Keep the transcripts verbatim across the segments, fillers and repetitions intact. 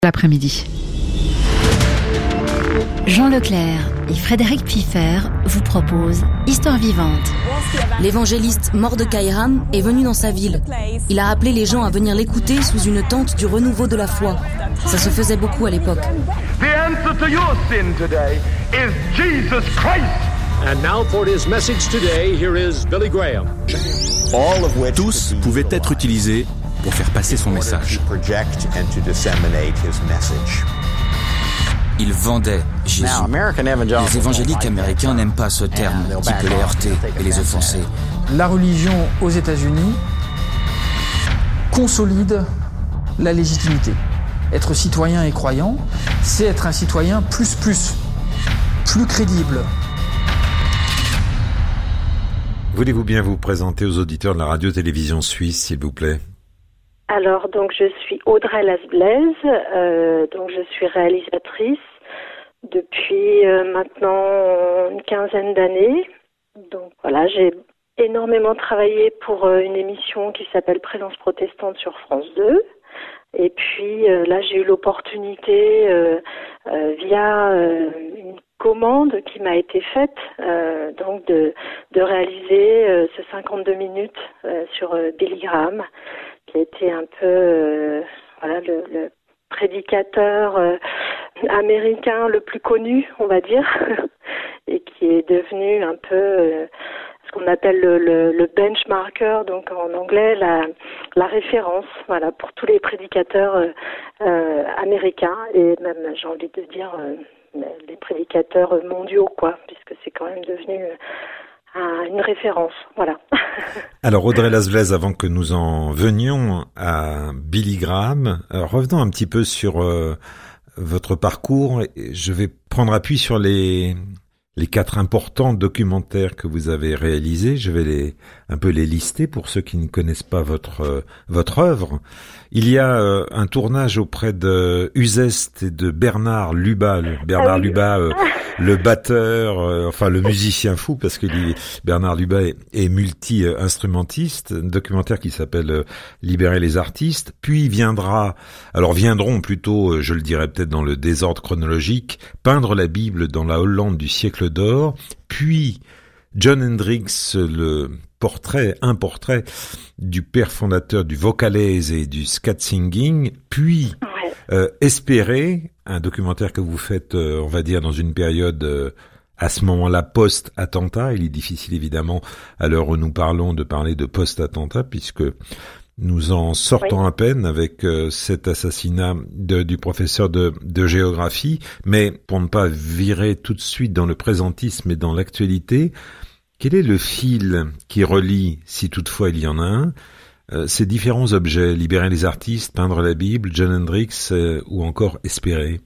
L'après-midi. Jean Leclerc et Frédéric Pfiffer vous proposent Histoire vivante. L'évangéliste Mordecai Ham est venu dans sa ville. Il a appelé les gens à venir l'écouter sous une tente du renouveau de la foi. Ça se faisait beaucoup à l'époque. The answer to your sin today is Jesus Christ. And now for his message today, here is Billy Graham. Tous pouvaient être utilisés pour faire passer son message. Il vendait Jésus. Les évangéliques américains n'aiment pas ce terme qui peut les heurter et les offenser. La religion aux États-Unis consolide la légitimité. Être citoyen et croyant, c'est être un citoyen plus plus, plus crédible. Voulez-vous bien vous présenter aux auditeurs de la radio-télévision suisse, s'il vous plaît? Alors, donc, je suis Audrey Lasblaise, euh, donc je suis réalisatrice depuis euh, maintenant une quinzaine d'années. Donc voilà, j'ai énormément travaillé pour euh, une émission qui s'appelle Présence protestante sur France deux. Et puis euh, là, j'ai eu l'opportunité, euh, euh, via euh, une commande qui m'a été faite, euh, donc de, de réaliser euh, ce cinquante-deux minutes euh, sur euh, Billy Graham, qui a été un peu euh, voilà le, le prédicateur euh, américain le plus connu, on va dire, et qui est devenu un peu euh, ce qu'on appelle le, le, le benchmarker, donc en anglais la, la référence, voilà, pour tous les prédicateurs euh, euh, américains et même, j'ai envie de dire, euh, les prédicateurs mondiaux, quoi, puisque c'est quand même devenu euh, une référence, voilà. Alors Audrey Lasblaise, avant que nous en venions à Billy Graham, euh, revenons un petit peu sur euh, votre parcours. Je vais prendre appui sur les les quatre importants documentaires que vous avez réalisés. Je vais les un peu les lister pour ceux qui ne connaissent pas votre euh, votre œuvre. Il y a euh, un tournage auprès de Uzeste et de Bernard Luba. Le, Bernard ah oui. Luba, euh, le batteur, euh, enfin le musicien fou, parce que lui, Bernard Luba est, est multi-instrumentiste. Un documentaire qui s'appelle euh, Libérer les artistes. Puis viendra, alors viendront plutôt, euh, je le dirais peut-être dans le désordre chronologique, Peindre la Bible dans la Hollande du siècle d'or. Puis John Hendricks, le portrait, un portrait du père fondateur du vocalese et du scat singing, puis ouais. euh, Espérer, un documentaire que vous faites, euh, on va dire, dans une période euh, à ce moment-là post-attentat. Il est difficile évidemment, à l'heure où nous parlons, de parler de post-attentat, puisque nous en sortons oui. à peine avec euh, cet assassinat de, du professeur de, de géographie. Mais pour ne pas virer tout de suite dans le présentisme et dans l'actualité, quel est le fil qui relie, si toutefois il y en a un, euh, ces différents objets? Libérer les artistes, Peindre la Bible, John Hendricks euh, ou encore Espérer?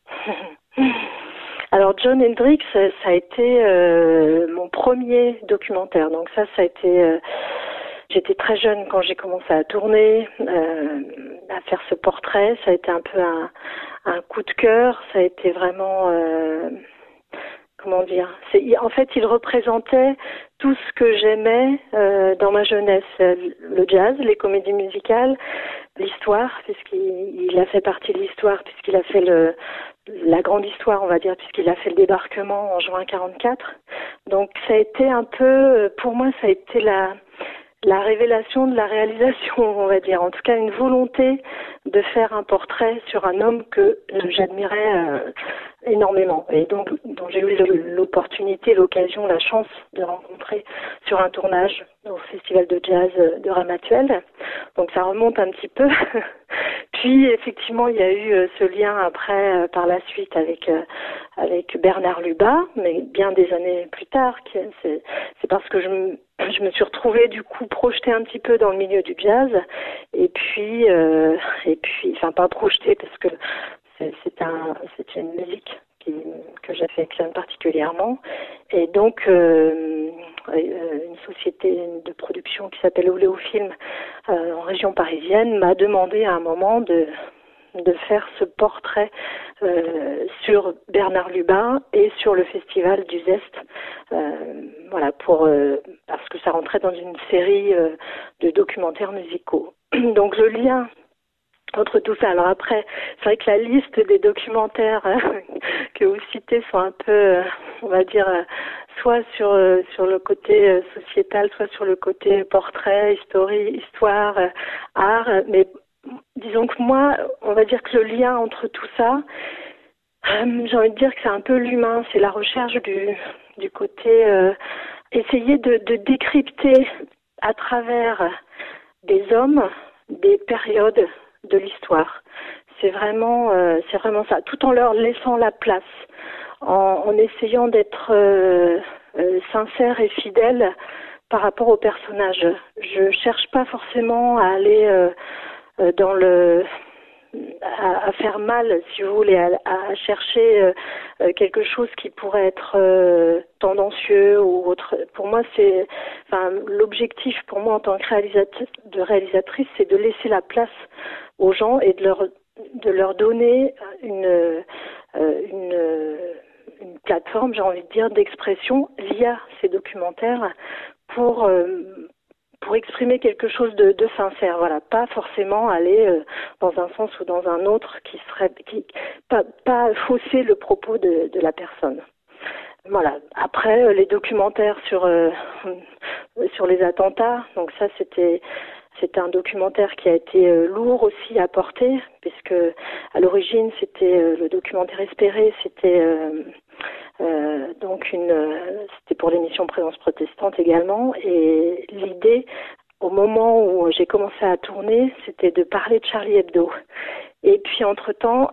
Alors John Hendricks, ça a été euh, mon premier documentaire. Donc ça, ça a été... Euh, j'étais très jeune quand j'ai commencé à tourner, euh, à faire ce portrait. Ça a été un peu un, un coup de cœur. Ça a été vraiment... Euh, Comment dire c'est, en fait, il représentait tout ce que j'aimais euh, dans ma jeunesse. Le jazz, les comédies musicales, l'histoire, puisqu'il il a fait partie de l'histoire, puisqu'il a fait le, la grande histoire, on va dire, puisqu'il a fait le débarquement en juin quarante-quatre. Donc, ça a été un peu, pour moi, ça a été la... la révélation de la réalisation, on va dire. En tout cas, une volonté de faire un portrait sur un homme que j'admirais euh, énormément et donc dont j'ai eu l'opportunité, l'occasion, la chance de rencontrer sur un tournage au Festival de Jazz de Ramatuelle. Donc ça remonte un petit peu. Puis effectivement, il y a eu ce lien après, par la suite, avec avec Bernard Luba, mais bien des années plus tard. C'est, c'est parce que je me Je me suis retrouvée du coup projetée un petit peu dans le milieu du jazz et puis euh, et puis enfin pas projetée parce que c'est, c'est un c'est une musique qui, que j'affectionne particulièrement et donc euh, une société de production qui s'appelle Oléofilm euh, en région parisienne m'a demandé à un moment de de faire ce portrait euh, sur Bernard Lubin et sur le festival du Zest, euh, voilà, pour euh, parce que ça rentrait dans une série euh, de documentaires musicaux. Donc le lien entre tout ça. Alors après, c'est vrai que la liste des documentaires euh, que vous citez sont un peu, euh, on va dire, euh, soit sur euh, sur le côté euh, sociétal, soit sur le côté portrait, histori- histoire, euh, art. Mais disons que moi, on va dire que le lien entre tout ça, euh, j'ai envie de dire que c'est un peu l'humain, c'est la recherche du du côté, euh, essayer de, de décrypter à travers des hommes, des périodes de l'histoire. C'est vraiment, euh, c'est vraiment ça. Tout en leur laissant la place, en, en essayant d'être euh, euh, sincère et fidèle par rapport aux personnages. Je cherche pas forcément à aller euh, euh, dans le, à, à faire mal, si vous voulez, à, à chercher euh, quelque chose qui pourrait être euh, tendancieux ou autre. Pour moi, c'est, enfin, l'objectif pour moi en tant que réalisatrice, de réalisatrice, c'est de laisser la place aux gens et de leur de leur donner une euh, une, une plateforme, j'ai envie de dire, d'expression via ces documentaires pour euh, pour exprimer quelque chose de, de sincère. Voilà, pas forcément aller euh, dans un sens ou dans un autre qui serait qui pas pas fausser le propos de, de la personne. Voilà. Après euh, les documentaires sur euh, sur les attentats, donc ça c'était C'était un documentaire qui a été euh, lourd aussi à porter, puisque à l'origine c'était euh, le documentaire Espéré, c'était euh, euh, donc une, euh, c'était pour l'émission Présence protestante également, et l'idée au moment où j'ai commencé à tourner, c'était de parler de Charlie Hebdo. Et puis entre-temps,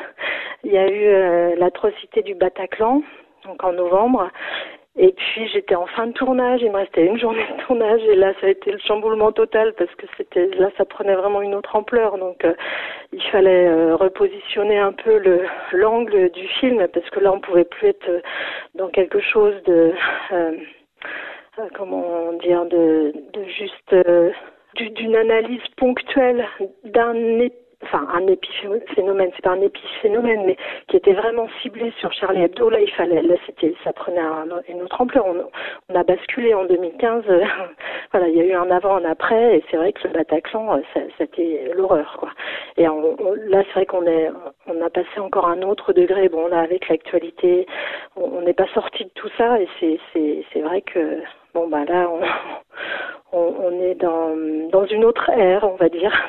il y a eu euh, l'atrocité du Bataclan, donc en novembre. Et puis j'étais en fin de tournage, il me restait une journée de tournage et là ça a été le chamboulement total parce que c'était là ça prenait vraiment une autre ampleur, donc euh, il fallait euh, repositionner un peu le l'angle du film parce que là on pouvait plus être dans quelque chose de euh, euh, comment dire de de juste euh, du, d'une analyse ponctuelle d'un épisode. Enfin, un épiphénomène, c'est pas un épiphénomène, mais qui était vraiment ciblé sur Charlie Hebdo. Là, il fallait, là, c'était, ça prenait un, une autre ampleur. On, on a basculé en deux mille quinze. Euh, voilà, il y a eu un avant, un après, et c'est vrai que le Bataclan, ça, c'était l'horreur, quoi. Et on, on, là, c'est vrai qu'on est, on a passé encore un autre degré. Bon, là, avec l'actualité, on n'est pas sorti de tout ça, et c'est, c'est, c'est vrai que, bon, bah là, on, on, on est dans, dans une autre ère, on va dire.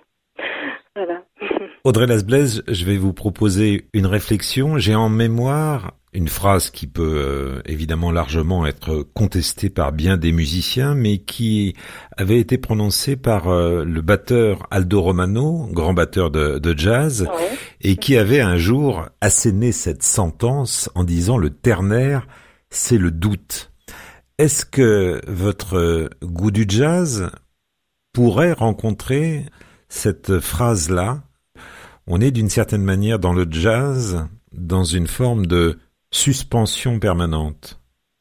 Voilà. Audrey Lasblaise, je vais vous proposer une réflexion. J'ai en mémoire une phrase qui peut euh, évidemment largement être contestée par bien des musiciens, mais qui avait été prononcée par euh, le batteur Aldo Romano, grand batteur de, de jazz, ouais. Et qui avait un jour asséné cette sentence en disant « le ternaire, c'est le doute ». Est-ce que votre goût du jazz pourrait rencontrer cette phrase-là? On est d'une certaine manière dans le jazz, dans une forme de suspension permanente.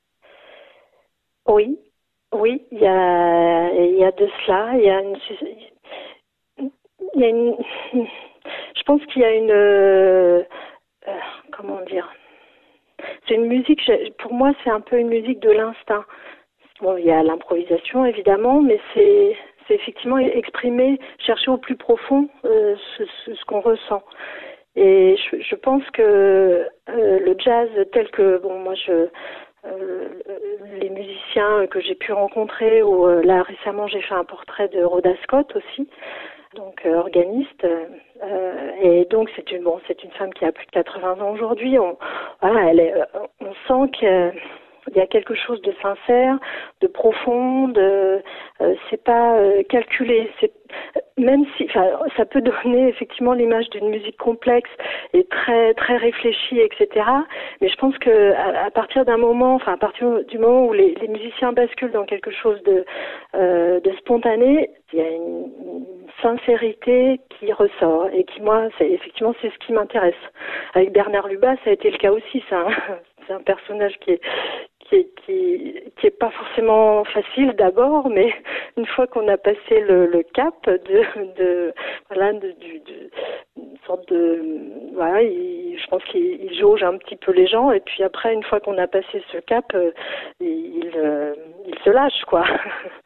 Oui, oui, il y a, il y a de cela. Il y a une, il y a une, je pense qu'il y a une, euh, comment dire, c'est une musique. Pour moi, c'est un peu une musique de l'instinct. Bon, il y a l'improvisation évidemment, mais c'est c'est effectivement exprimer, chercher au plus profond euh, ce, ce, ce qu'on ressent. Et je, je pense que euh, le jazz tel que, bon, moi, je, euh, les musiciens que j'ai pu rencontrer, ou euh, là récemment j'ai fait un portrait de Rhoda Scott aussi, donc euh, organiste, euh, et donc c'est une, bon, c'est une femme qui a plus de quatre-vingts ans aujourd'hui. On, voilà, elle est, on sent que il y a quelque chose de sincère, de profond, de euh, c'est pas euh, calculé. C'est même si, enfin, ça peut donner effectivement l'image d'une musique complexe et très très réfléchie, et cetera. Mais je pense que à, à partir d'un moment, enfin à partir du moment où les, les musiciens basculent dans quelque chose de euh, de spontané, il y a une, une sincérité qui ressort et qui, moi, c'est effectivement c'est ce qui m'intéresse. Avec Bernard Lubat, ça a été le cas aussi. Ça, hein. C'est un personnage qui est qui est, qui, qui est pas forcément facile d'abord, mais une fois qu'on a passé le, le cap de, de voilà, de, de, de une sorte de, voilà, il, je pense qu'il il jauge un petit peu les gens, et puis après, une fois qu'on a passé ce cap, il, il, il se lâche, quoi.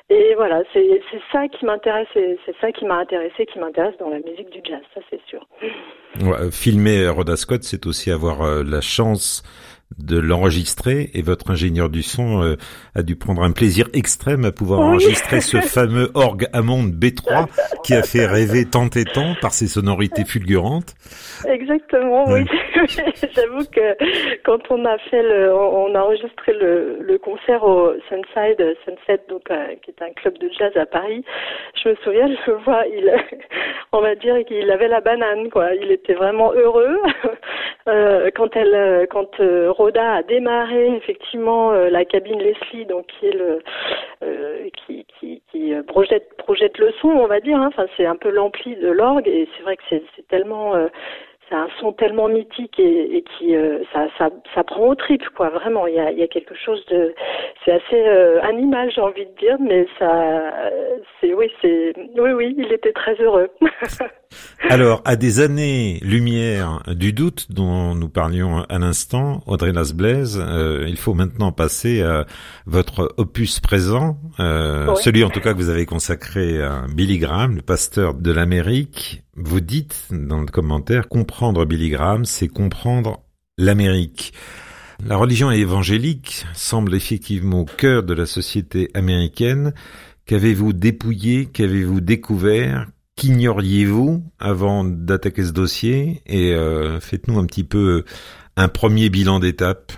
Et voilà, c'est, c'est ça qui m'intéresse, c'est, c'est ça qui m'a intéressé, qui m'intéresse dans la musique du jazz, ça c'est sûr. Ouais, filmer Rhoda Scott, c'est aussi avoir euh, la chance de l'enregistrer, et votre ingénieur du son euh, a dû prendre un plaisir extrême à pouvoir oui. enregistrer ce fameux orgue Hammond B trois qui a fait rêver tant et tant par ses sonorités fulgurantes. Exactement, ouais. oui. J'avoue que quand on a fait le, on a enregistré le, le concert au Sunside, Sunset, donc euh, qui est un club de jazz à Paris, je me souviens, je le vois, il, on va dire qu'il avait la banane, quoi. Il était vraiment heureux euh, quand elle, quand euh, Rhoda a démarré effectivement euh, la cabine Leslie, donc qui est le euh, qui qui, qui projette projette le son, on va dire. Hein. Enfin, c'est un peu l'ampli de l'orgue, et c'est vrai que c'est, c'est tellement euh, c'est un son tellement mythique et, et qui euh, ça, ça ça prend aux tripes, quoi. Vraiment, il y a il y a quelque chose de c'est assez euh, animal, j'ai envie de dire, mais ça c'est oui c'est oui oui il était très heureux. Alors, à des années-lumière du doute dont nous parlions à l'instant, Audrey Las-Blaise, euh, il faut maintenant passer à votre opus présent, euh, oui. celui en tout cas que vous avez consacré à Billy Graham, le pasteur de l'Amérique. Vous dites dans le commentaire, comprendre Billy Graham, c'est comprendre l'Amérique. La religion évangélique semble effectivement au cœur de la société américaine. Qu'avez-vous dépouillé, qu'avez-vous découvert? Qu'ignoriez-vous avant d'attaquer ce dossier? Et euh, faites-nous un petit peu un premier bilan d'étape.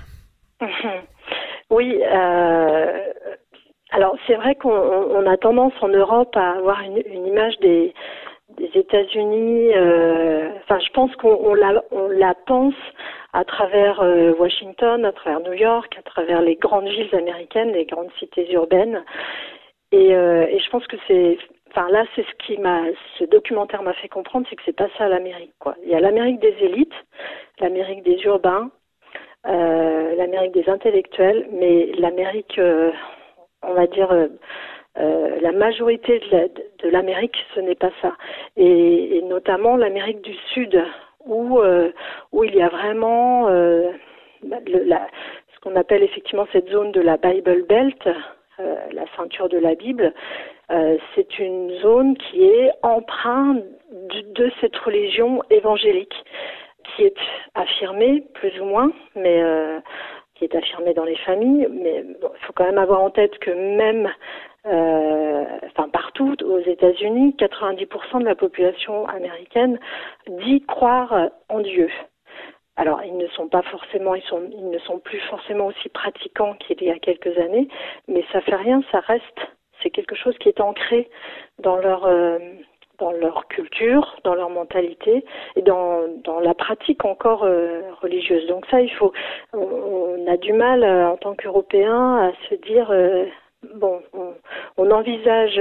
Oui, euh, alors c'est vrai qu'on on a tendance en Europe à avoir une, une image des, des États-Unis. Euh, enfin, je pense qu'on on la, on la pense à travers euh, Washington, à travers New York, à travers les grandes villes américaines, les grandes cités urbaines. Et, euh, et je pense que c'est Enfin là, c'est ce qui m'a, ce documentaire m'a fait comprendre, c'est que c'est pas ça l'Amérique, quoi. Il y a l'Amérique des élites, l'Amérique des urbains, euh, l'Amérique des intellectuels, mais l'Amérique, euh, on va dire, euh, euh, la majorité de, la, de l'Amérique, ce n'est pas ça. Et, et notamment l'Amérique du Sud, où euh, où il y a vraiment euh, le, la, ce qu'on appelle effectivement cette zone de la Bible Belt. Euh, la ceinture de la Bible, euh, c'est une zone qui est empreinte de, de cette religion évangélique, qui est affirmée plus ou moins, mais euh, qui est affirmée dans les familles. Mais bon, il faut quand même avoir en tête que même, euh, enfin partout aux États-Unis, quatre-vingt-dix pour cent de la population américaine dit croire en Dieu. Alors, ils ne sont pas forcément, ils sont, ils ne sont plus forcément aussi pratiquants qu'il y a quelques années, mais ça fait rien, ça reste, c'est quelque chose qui est ancré dans leur, euh, dans leur culture, dans leur mentalité et dans, dans la pratique encore euh, religieuse. Donc ça, il faut, on, on a du mal euh, en tant qu'Européens à se dire, euh, bon, on, on envisage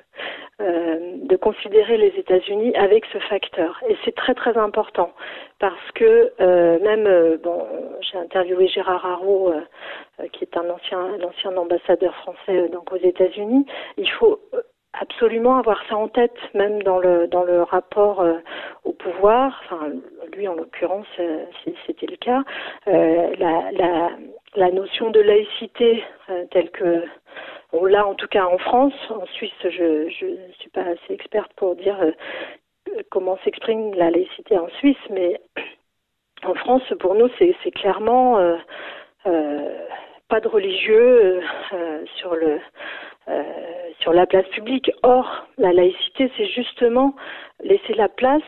euh, de considérer les États-Unis avec ce facteur, et c'est très très important. Parce que euh, même, euh, bon, j'ai interviewé Gérard Haraud, euh, qui est un ancien, l'ancien ambassadeur français euh, donc aux États-Unis. Il faut absolument avoir ça en tête, même dans le dans le rapport euh, au pouvoir. Enfin, lui en l'occurrence, euh, c'était le cas. Euh, la, la la notion de laïcité euh, telle que on l'a en tout cas en France. En Suisse, je je suis pas assez experte pour dire euh, comment s'exprime la laïcité en Suisse, mais en France, pour nous, c'est, c'est clairement euh, euh, pas de religieux euh, sur le euh, sur la place publique. Or, la laïcité, c'est justement laisser la place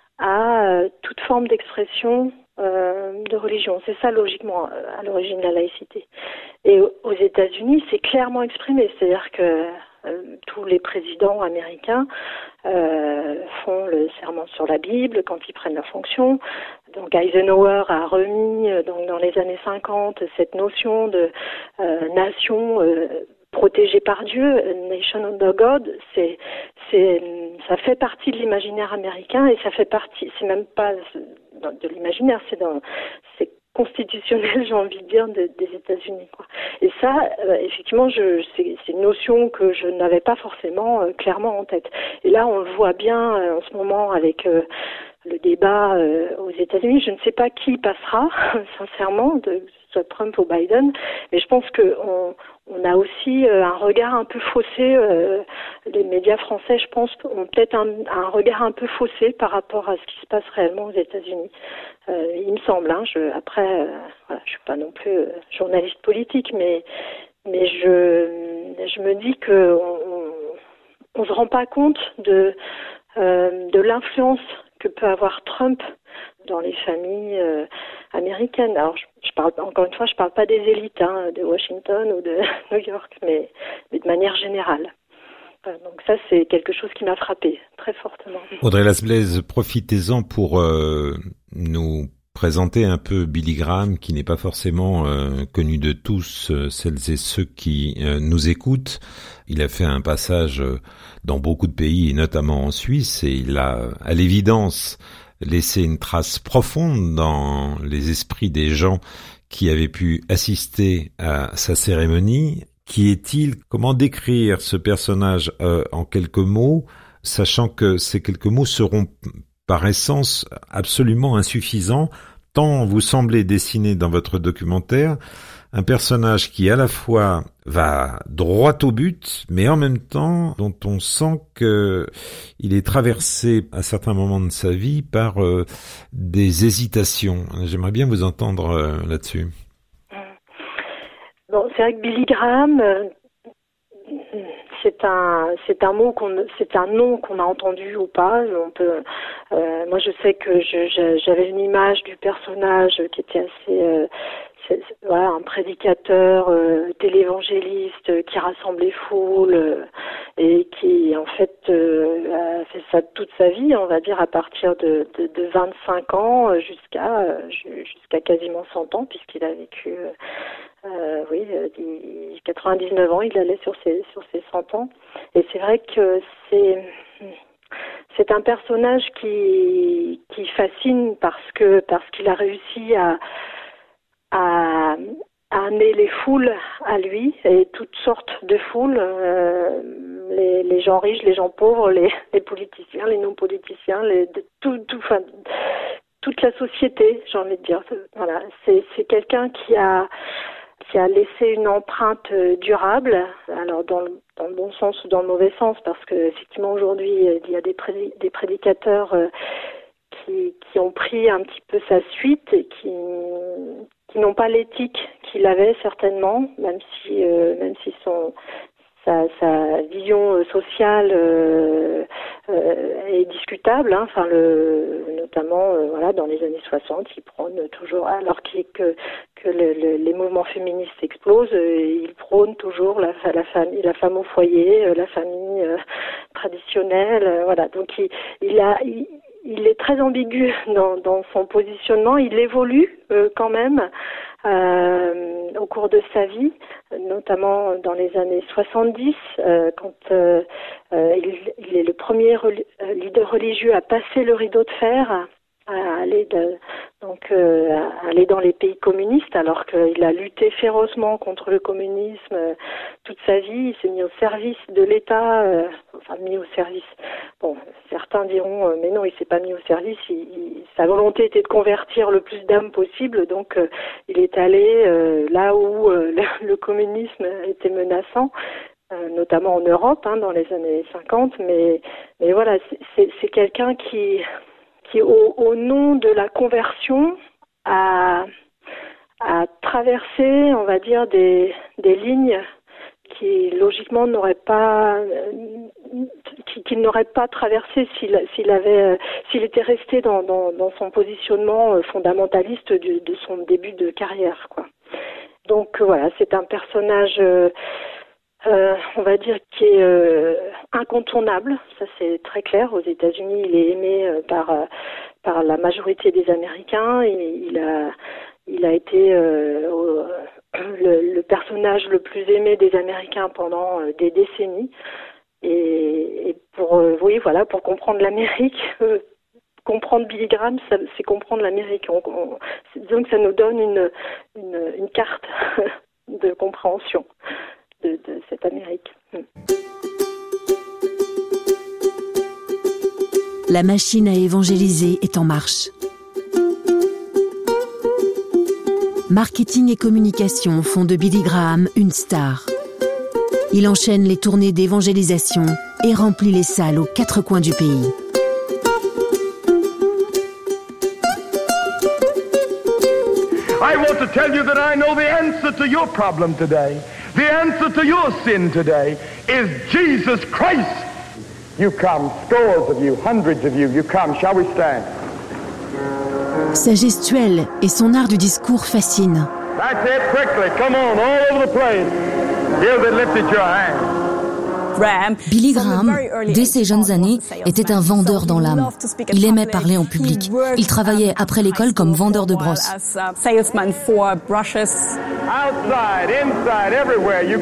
à euh, toute forme d'expression euh, de religion. C'est ça, logiquement, à l'origine de la laïcité. Et aux États-Unis, c'est clairement exprimé, c'est-à-dire que Euh, tous les présidents américains euh, font le serment sur la Bible quand ils prennent leurs fonctions. Donc Eisenhower a remis euh, donc, dans les années cinquante cette notion de euh, nation euh, protégée par Dieu, nation under God. C'est, c'est, ça fait partie de l'imaginaire américain, et ça fait partie, c'est même pas de l'imaginaire, c'est dans, c'est constitutionnel, j'ai envie de dire, de, des États-Unis, quoi. Et ça, euh, effectivement, je, c'est, c'est une notion que je n'avais pas forcément euh, clairement en tête. Et là, on le voit bien euh, en ce moment avec euh, le débat euh, aux États-Unis. Je ne sais pas qui passera, sincèrement, de, que ce soit Trump ou Biden, mais je pense qu'on on a aussi euh, un regard un peu faussé. Euh, les médias français, je pense, ont peut-être un, un regard un peu faussé par rapport à ce qui se passe réellement aux États-Unis. Euh, il me semble. Hein, je, après, euh, voilà, je suis pas non plus euh, journaliste politique, mais mais je je me dis que on, on, on se rend pas compte de euh, de l'influence que peut avoir Trump dans les familles euh, américaines. Alors, je, je parle encore une fois, je parle pas des élites hein, de Washington ou de New York, mais, mais de manière générale. Euh, donc ça, c'est quelque chose qui m'a frappée très fortement. Audrey Lasblaise, profitez-en pour euh, nous présenter un peu Billy Graham, qui n'est pas forcément euh, connu de tous, euh, celles et ceux qui euh, nous écoutent. Il a fait un passage euh, dans beaucoup de pays, et notamment en Suisse, et il a, à l'évidence, laissé une trace profonde dans les esprits des gens qui avaient pu assister à sa cérémonie. Qui est-il? Comment décrire ce personnage euh, en quelques mots, sachant que ces quelques mots seront par essence absolument insuffisants, tant vous semblez dessiner dans votre documentaire un personnage qui à la fois va droit au but, mais en même temps dont on sent que il est traversé à certains moments de sa vie par euh, des hésitations. J'aimerais bien vous entendre euh, là-dessus. Bon, c'est vrai que Billy Graham, euh, c'est un, c'est un mot qu'on, c'est un nom qu'on a entendu ou pas. On peut, euh, moi, je sais que je, je, j'avais une image du personnage qui était assez, euh, c'est, c'est, voilà, un prédicateur, euh, télévangéliste euh, qui rassemble les foules euh, et qui, en fait, euh, a fait ça toute sa vie, on va dire à partir de, de, de vingt-cinq ans euh, jusqu'à, euh, jusqu'à quasiment cent ans, puisqu'il a vécu. Euh, Euh, oui, il, quatre-vingt-dix-neuf ans, il allait sur ses sur ses cent ans. Et c'est vrai que c'est c'est un personnage qui qui fascine parce que parce qu'il a réussi à à, à amener les foules à lui, et toutes sortes de foules, euh, les les gens riches, les gens pauvres, les les politiciens, les non politiciens, les de, tout tout enfin toute la société, j'ai envie de dire. Voilà, c'est c'est quelqu'un qui a qui a laissé une empreinte durable, alors dans le, dans le bon sens ou dans le mauvais sens, parce que effectivement aujourd'hui il y a des, pré, des prédicateurs euh, qui, qui ont pris un petit peu sa suite et qui, qui n'ont pas l'éthique qu'il avait certainement, même si euh, même si son Sa, sa vision sociale euh, euh, est discutable, hein. Enfin, le, notamment euh, voilà, dans les années soixante, il prône toujours, alors qu'il, que, que le, le, les mouvements féministes explosent, euh, il prône toujours la, la famille, la femme au foyer, euh, la famille euh, traditionnelle, euh, voilà. Donc il, il a, il, il est très ambigu dans, dans son positionnement. Il évolue euh, quand même. Euh, au cours de sa vie, notamment dans les années soixante-dix, euh, quand euh, euh, il, il est le premier reli- leader religieux à passer le rideau de fer, à aller de, donc euh, à aller dans les pays communistes, alors qu'il a lutté férocement contre le communisme euh, toute sa vie. Il s'est mis au service de l'État, euh, enfin mis au service. Bon, certains diront, euh, mais non, il s'est pas mis au service. Il, il, sa volonté était de convertir le plus d'âmes possible, donc euh, il est allé euh, là où euh, le, le communisme était menaçant. Euh, notamment en Europe, hein, dans les années cinquante, mais mais voilà, c'est, c'est, c'est quelqu'un qui qui au, au nom de la conversion a, a traversé, on va dire, des, des lignes qui logiquement n'auraient pas, qui, qui n'auraient pas traversé s'il, s'il avait, s'il était resté dans, dans, dans son positionnement fondamentaliste de, de son début de carrière, quoi. Donc voilà, c'est un personnage. Euh, Euh, on va dire qui est euh, incontournable, ça c'est très clair. Aux États-Unis, il est aimé euh, par euh, par la majorité des Américains. Et il a il a été euh, au, le, le personnage le plus aimé des Américains pendant euh, des décennies. Et, et pour euh, oui voilà pour comprendre l'Amérique. Euh, Comprendre Billy Graham, ça, c'est comprendre l'Amérique. On, on, disons que ça nous donne une une, une carte de compréhension de, de cette Amérique. la machine à évangéliser est en marche. Marketing et communication font de Billy Graham une star. Il enchaîne les tournées d'évangélisation et remplit les salles aux quatre coins du pays. I want to tell you that I know the answer to your problem today. The answer to your sin today is Jesus Christ. You come, scores of you, hundreds of you, you come. Shall we stand? Sa gestuelle et son art du discours fascinent. That's it, quickly. Come on, all over the place. You that lifted your hand. Billy Graham, dès ses jeunes années, était un vendeur dans l'âme. Il aimait parler en public. Il travaillait après l'école comme vendeur de brosses. Outside, inside, everywhere you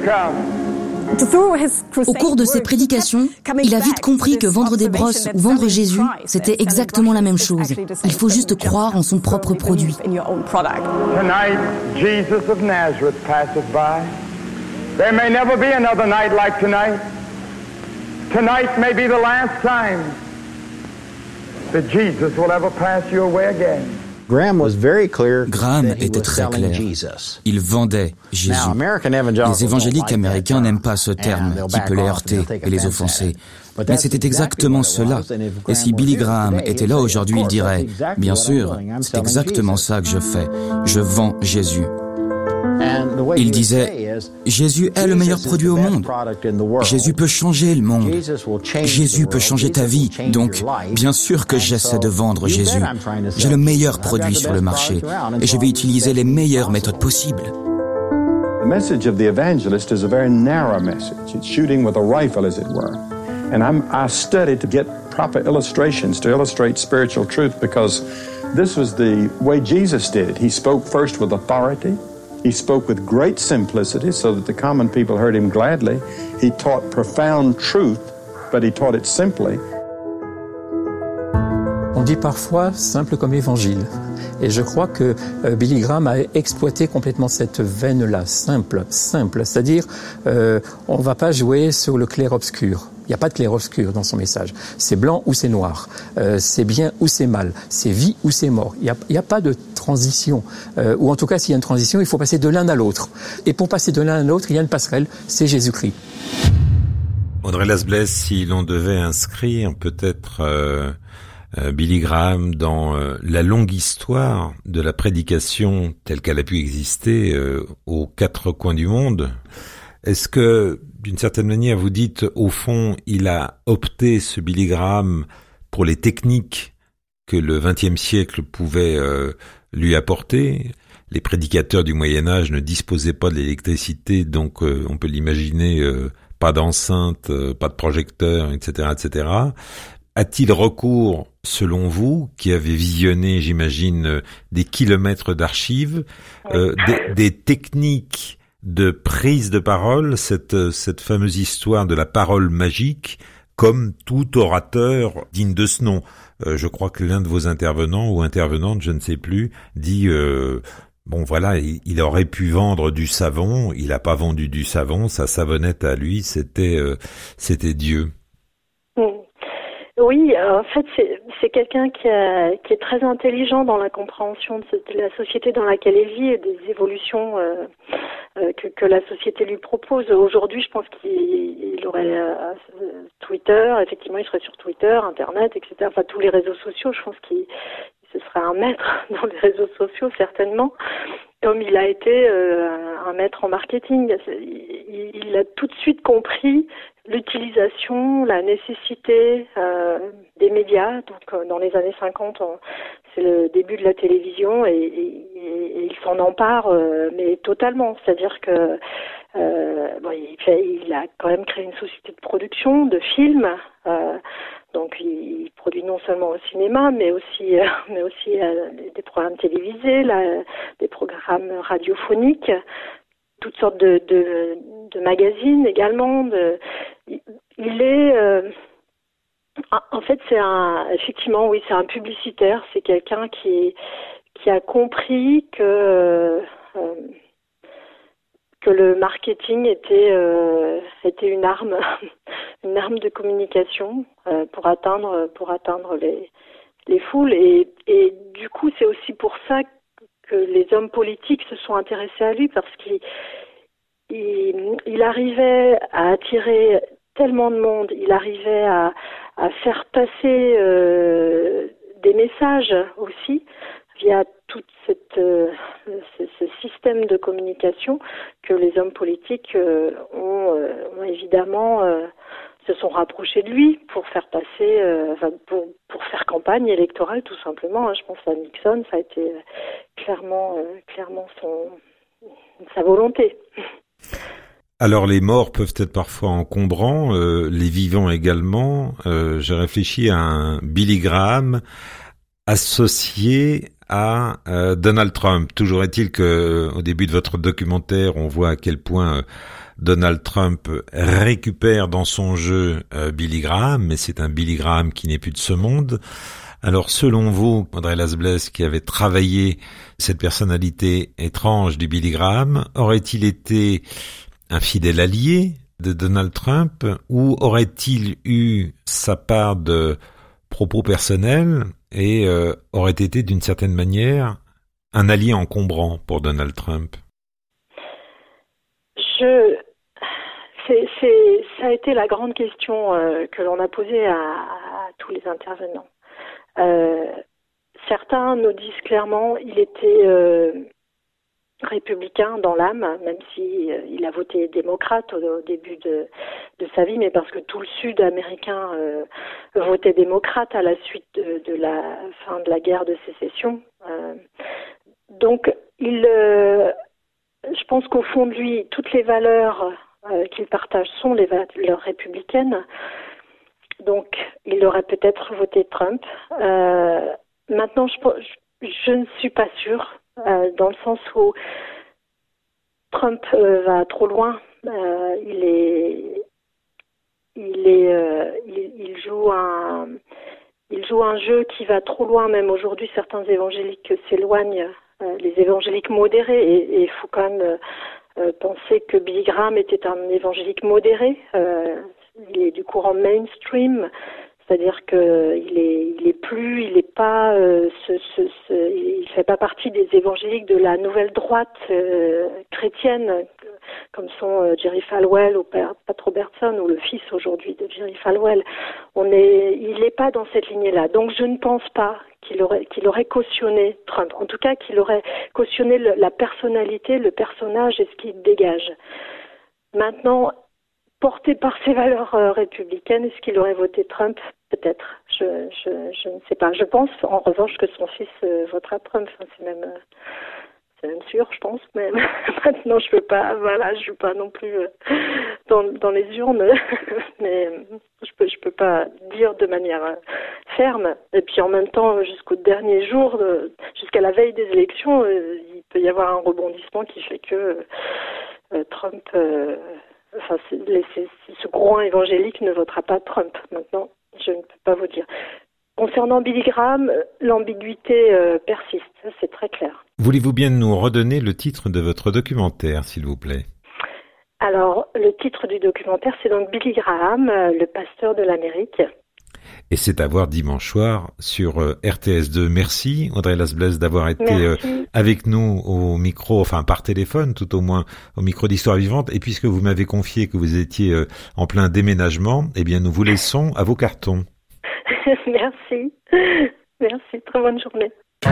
come. Au cours de ses prédications, il a vite compris que vendre des brosses ou vendre Jésus, c'était exactement la même chose. Il faut juste croire en son propre produit. Tonight, Jesus of Nazareth passes by. There may never be another night like tonight. Tonight may be the last time that Jesus will ever pass your way again. Graham était très clair. Il vendait Jésus. Les évangéliques américains n'aiment pas ce terme qui peut les heurter et les offenser. Mais c'était exactement cela. Et si Billy Graham était là aujourd'hui, il dirait, bien sûr, c'est exactement ça que je fais. Je vends Jésus. Il disait, Jésus est le meilleur produit au monde. Jésus peut changer le monde. Jésus peut changer ta vie. Donc, bien sûr que j'essaie de vendre Jésus. J'ai le meilleur produit sur le marché et je vais utiliser les meilleures méthodes possibles. The message of the evangelist is a very narrow message. It's shooting with a rifle, as it were. And I'm, I studied to get proper illustrations to illustrate spiritual truth because this was the way Jesus did it. He spoke first with authority. He spoke with great simplicity so that the common people heard him gladly. He taught profound truth, but he taught it simply. On dit parfois simple comme évangile. Et je crois que euh, Billy Graham a exploité complètement cette veine-là, simple, simple. C'est-à-dire, euh, on ne va pas jouer sur le clair-obscur. Il n'y a pas de clair-obscur dans son message. C'est blanc ou c'est noir. Euh, c'est bien ou c'est mal. C'est vie ou c'est mort. Il n'y a, il n'y a pas de transition. Euh, ou en tout cas, s'il y a une transition, il faut passer de l'un à l'autre. Et pour passer de l'un à l'autre, il y a une passerelle, c'est Jésus-Christ. Audrey Lasblesse, si l'on devait inscrire peut-être euh, euh, Billy Graham dans euh, la longue histoire de la prédication telle qu'elle a pu exister euh, aux quatre coins du monde, est-ce que, d'une certaine manière, vous dites, au fond, il a opté, ce Billy Graham, pour les techniques que le vingtième siècle pouvait euh, lui apporter? Les prédicateurs du Moyen-Âge ne disposaient pas de l'électricité, donc euh, on peut l'imaginer, euh, pas d'enceinte, euh, pas de projecteur, et cetera, et cetera. A-t-il recours, selon vous, qui avez visionné, j'imagine, des kilomètres d'archives, euh, des, des techniques de prise de parole, cette, cette fameuse histoire de la parole magique, comme tout orateur digne de ce nom. Euh, je crois que l'un de vos intervenants ou intervenante, je ne sais plus, dit euh, bon voilà, il, il aurait pu vendre du savon, il n'a pas vendu du savon, sa savonnette à lui, c'était euh, c'était Dieu. Oui, en fait, c'est, c'est quelqu'un qui, a, qui est très intelligent dans la compréhension de, de la société dans laquelle il vit et des évolutions euh, euh, que, que la société lui propose. Aujourd'hui, je pense qu'il il aurait euh, Twitter, effectivement, il serait sur Twitter, Internet, et cetera. Enfin, tous les réseaux sociaux, je pense qu'il ce serait un maître dans les réseaux sociaux, certainement. Comme il a été euh, un maître en marketing, il, il a tout de suite compris l'utilisation, la nécessité euh, des médias. Donc, euh, dans les années cinquante, on, c'est le début de la télévision et, et, et il s'en empare, euh, mais totalement. C'est-à-dire que euh, bon, il, fait, il a quand même créé une société de production de films. Euh, donc, il, il produit non seulement au cinéma, mais aussi, euh, mais aussi euh, des programmes télévisés, là, des programmes radiophoniques, toutes sortes de, de, de magazines également. De, il est, euh, en fait, c'est un, effectivement, oui, c'est un publicitaire. C'est quelqu'un qui, qui a compris que, euh, que le marketing était euh, était une arme, une arme de communication euh, pour atteindre pour atteindre les les foules et et du coup c'est aussi pour ça que les hommes politiques se sont intéressés à lui parce qu'il il, il arrivait à attirer tellement de monde, il arrivait à à faire passer euh, des messages aussi via toute cette euh, ce, ce système de communication que les hommes politiques euh, ont, euh, ont évidemment euh, se sont rapprochés de lui pour faire passer euh, enfin, pour pour faire campagne électorale tout simplement hein. Je pense à Nixon, ça a été euh, clairement euh, clairement son sa volonté. Alors les morts peuvent être parfois encombrants, euh, les vivants également. Euh, j'ai réfléchi à un Billy Graham associé à euh, Donald Trump. Toujours est-il que euh, au début de votre documentaire, on voit à quel point euh, Donald Trump récupère dans son jeu euh, Billy Graham, mais c'est un Billy Graham qui n'est plus de ce monde. Alors selon vous, Audrey Lasblesse, qui avait travaillé cette personnalité étrange du Billy Graham, aurait-il été un fidèle allié de Donald Trump ou aurait-il eu sa part de propos personnels et euh, aurait été d'une certaine manière un allié encombrant pour Donald Trump? Je, c'est, c'est, ça a été la grande question euh, que l'on a posée à, à tous les intervenants. Euh, certains nous disent clairement il était euh, républicain dans l'âme, même si euh, il a voté démocrate au, au début de, de sa vie, mais parce que tout le Sud américain euh, votait démocrate à la suite de, de la fin de la guerre de sécession. Euh, donc, il, euh, je pense qu'au fond de lui, toutes les valeurs euh, qu'il partage sont les valeurs républicaines. Donc, il aurait peut-être voté Trump. Euh, maintenant, je, je, je ne suis pas sûre. Euh, dans le sens où Trump euh, va trop loin, euh, il est, il est, euh, il, il joue un, il joue un jeu qui va trop loin. Même aujourd'hui, certains évangéliques s'éloignent, euh, les évangéliques modérés, et il faut quand même euh, penser que Billy Graham était un évangélique modéré. Euh, il est du courant mainstream. C'est-à-dire que il est, il est plus, il est pas, euh, ce, ce, ce, il fait pas partie des évangéliques de la nouvelle droite euh, chrétienne, comme sont euh, Jerry Falwell ou Pat Robertson ou le fils aujourd'hui de Jerry Falwell. On est, il est pas dans cette lignée-là. Donc je ne pense pas qu'il aurait, qu'il aurait cautionné Trump. En tout cas, qu'il aurait cautionné le, la personnalité, le personnage et ce qu'il dégage. Maintenant, porté par ses valeurs euh, républicaines, est-ce qu'il aurait voté Trump? Peut-être. Je, je, je ne sais pas. Je pense, en revanche, que son fils euh, votera Trump. Enfin, c'est même, euh, c'est même sûr, je pense. Mais maintenant, je peux pas. Voilà, je suis pas non plus euh, dans, dans les urnes. Mais je peux, je peux pas dire de manière euh, ferme. Et puis, en même temps, jusqu'au dernier jour, euh, jusqu'à la veille des élections, euh, il peut y avoir un rebondissement qui fait que euh, Trump. Euh, Enfin, c'est, c'est, ce courant évangélique ne votera pas Trump. Maintenant, je ne peux pas vous dire. Concernant Billy Graham, l'ambiguïté euh, persiste, ça, c'est très clair. Voulez-vous bien nous redonner le titre de votre documentaire, s'il vous plaît? Alors, le titre du documentaire, c'est donc Billy Graham, euh, le pasteur de l'Amérique. Et c'est à voir dimanche soir sur euh, R T S deux. Merci Audrey Lasblesse d'avoir été euh, avec nous au micro, enfin par téléphone tout au moins, au micro d'Histoire Vivante. Et puisque vous m'avez confié que vous étiez euh, en plein déménagement, eh bien nous vous laissons à vos cartons. Merci. Merci, très bonne journée.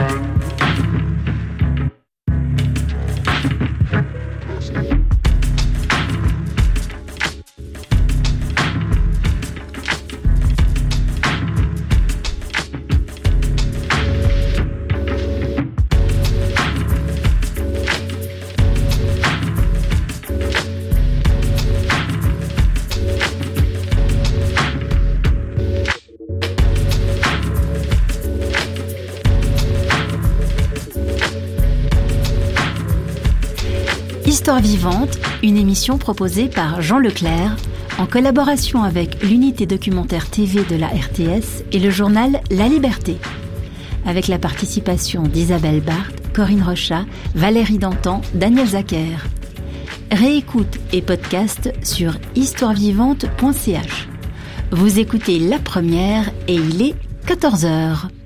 Histoire vivante, une émission proposée par Jean Leclerc en collaboration avec l'unité documentaire T V de la R T S et le journal La Liberté, avec la participation d'Isabelle Barthes, Corinne Rochat, Valérie Dantan, Daniel Zacher. Réécoute et podcast sur histoire vivante point c h. Vous écoutez La Première et il est quatorze heures.